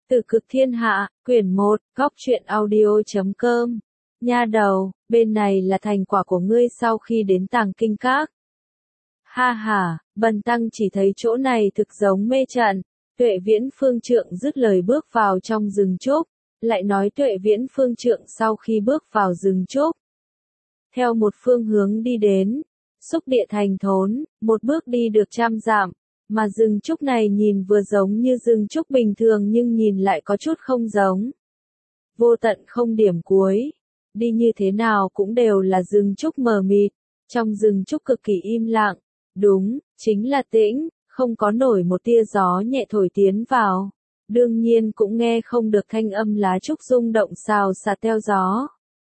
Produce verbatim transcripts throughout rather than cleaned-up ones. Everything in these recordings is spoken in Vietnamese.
Từ Cực Thiên Hạ, quyển một, góc truyện audio chấm com. Nha đầu, bên này là thành quả của ngươi sau khi đến Tàng Kinh Các. Ha ha, Bần tăng chỉ thấy chỗ này thực giống mê trận. Tuệ Viễn Phương Trượng dứt lời bước vào trong rừng trúc, lại nói Tuệ Viễn Phương Trượng sau khi bước vào rừng trúc, theo một phương hướng đi đến, xúc địa thành thốn, một bước đi được trăm dặm, mà rừng trúc này nhìn vừa giống như rừng trúc bình thường nhưng nhìn lại có chút không giống. Vô tận không điểm cuối, đi như thế nào cũng đều là rừng trúc mờ mịt, trong rừng trúc cực kỳ im lặng, đúng, chính là tĩnh, không có nổi một tia gió nhẹ thổi tiến vào, đương nhiên cũng nghe không được thanh âm lá trúc rung động xào xạc theo gió.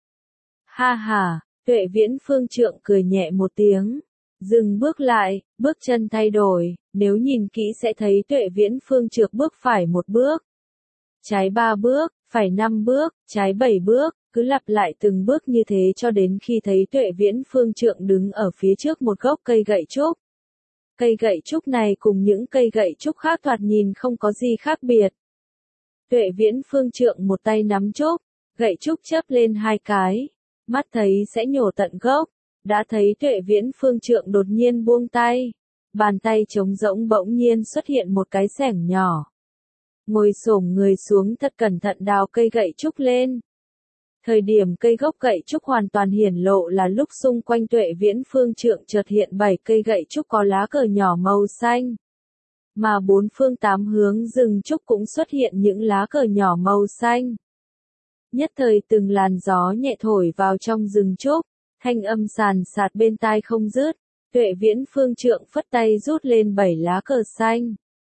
Ha ha, Tuệ Viễn Phương Trượng cười nhẹ một tiếng, dừng bước lại, bước chân thay đổi, nếu nhìn kỹ sẽ thấy Tuệ Viễn Phương Trượng bước phải một bước, trái ba bước, phải năm bước, trái bảy bước, cứ lặp lại từng bước như thế cho đến khi thấy Tuệ Viễn Phương Trượng đứng ở phía trước một gốc cây gậy trúc. Cây gậy trúc này cùng những cây gậy trúc khác thoạt nhìn không có gì khác biệt. Tuệ Viễn Phương Trượng một tay nắm trúc, gậy trúc chớp lên hai cái, mắt thấy sẽ nhổ tận gốc, đã thấy Tuệ Viễn Phương Trượng đột nhiên buông tay, bàn tay trống rỗng bỗng nhiên xuất hiện một cái xẻng nhỏ. Ngồi xổm người xuống thật cẩn thận đào cây gậy trúc lên. Thời điểm cây gốc gậy trúc hoàn toàn hiển lộ là lúc xung quanh Tuệ Viễn Phương Trượng chợt hiện bảy cây gậy trúc có lá cờ nhỏ màu xanh. Mà bốn phương tám hướng rừng trúc cũng xuất hiện những lá cờ nhỏ màu xanh. Nhất thời từng làn gió nhẹ thổi vào trong rừng trúc, thanh âm sàn sạt bên tai không dứt, Tuệ Viễn Phương Trượng phất tay rút lên bảy lá cờ xanh.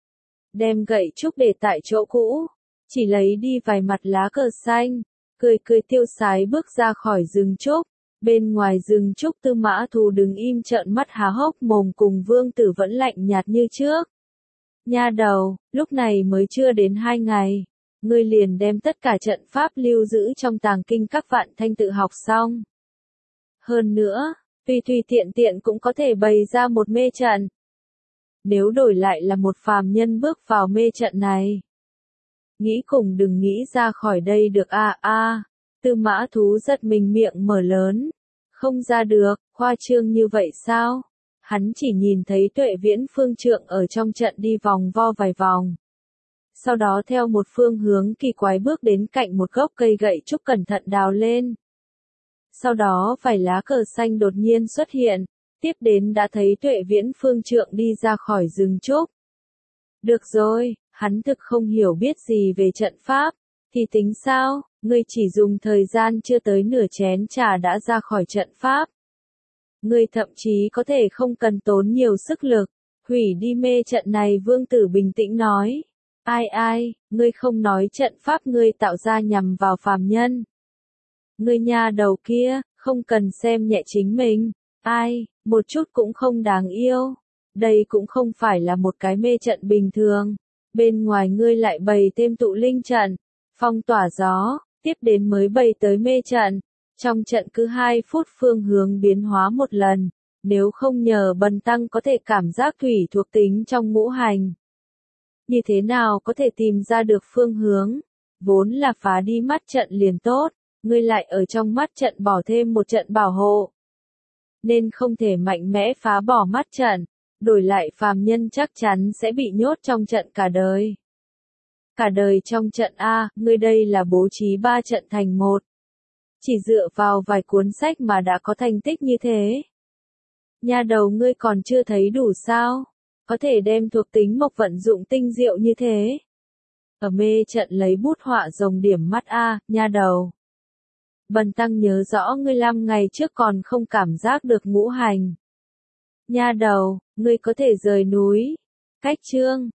Đem gậy trúc để tại chỗ cũ, chỉ lấy đi vài mặt lá cờ xanh, cười cười tiêu sái bước ra khỏi rừng trúc. Bên ngoài rừng trúc Tư Mã Thù đứng im trợn mắt há hốc mồm cùng Vương Tử vẫn lạnh nhạt như trước. Nha đầu, lúc này mới chưa đến hai ngày, ngươi liền đem tất cả trận pháp lưu giữ trong Tàng Kinh Các Vạn Thanh tự học xong. Hơn nữa, tùy tùy tiện tiện cũng có thể bày ra một mê trận. Nếu đổi lại là một phàm nhân bước vào mê trận này, nghĩ cùng đừng nghĩ ra khỏi đây được a a. À, Tư Mã Thú giật mình miệng mở lớn, không ra được, khoa trương như vậy sao? Hắn chỉ nhìn thấy Tuệ Viễn Phương Trượng ở trong trận đi vòng vo vài vòng. Sau đó theo một phương hướng kỳ quái bước đến cạnh một gốc cây gậy trúc cẩn thận đào lên. Sau đó vài lá cờ xanh đột nhiên xuất hiện, tiếp đến đã thấy Tuệ Viễn Phương Trượng đi ra khỏi rừng trúc. Được rồi, hắn thực không hiểu biết gì về trận pháp, thì tính sao, ngươi chỉ dùng thời gian chưa tới nửa chén trà đã ra khỏi trận pháp. Ngươi thậm chí có thể không cần tốn nhiều sức lực, hủy đi mê trận này. Vương Tử bình tĩnh nói. Ai ai, ngươi không nói trận pháp ngươi tạo ra nhằm vào phàm nhân. Ngươi nha đầu kia, không cần xem nhẹ chính mình. Ai, một chút cũng không đáng yêu. Đây cũng không phải là một cái mê trận bình thường. Bên ngoài ngươi lại bày thêm tụ linh trận, phong tỏa gió, tiếp đến mới bày tới mê trận. Trong trận cứ hai phút phương hướng biến hóa một lần, nếu không nhờ Bần tăng có thể cảm giác thủy thuộc tính trong ngũ hành. Như thế nào có thể tìm ra được phương hướng? Vốn là phá đi mắt trận liền tốt, ngươi lại ở trong mắt trận bỏ thêm một trận bảo hộ. Nên không thể mạnh mẽ phá bỏ mắt trận, đổi lại phàm nhân chắc chắn sẽ bị nhốt trong trận cả đời. Cả đời trong trận A, ngươi đây là bố trí ba trận thành một. Chỉ dựa vào vài cuốn sách mà đã có thành tích như thế. Nha đầu ngươi còn chưa thấy đủ sao? Có thể đem thuộc tính mộc vận dụng tinh diệu như thế. Ở mê trận lấy bút họa rồng điểm mắt A, nha đầu. Bần tăng nhớ rõ ngươi năm ngày trước còn không cảm giác được ngũ hành. Nha đầu, ngươi có thể rời núi. Cách chương.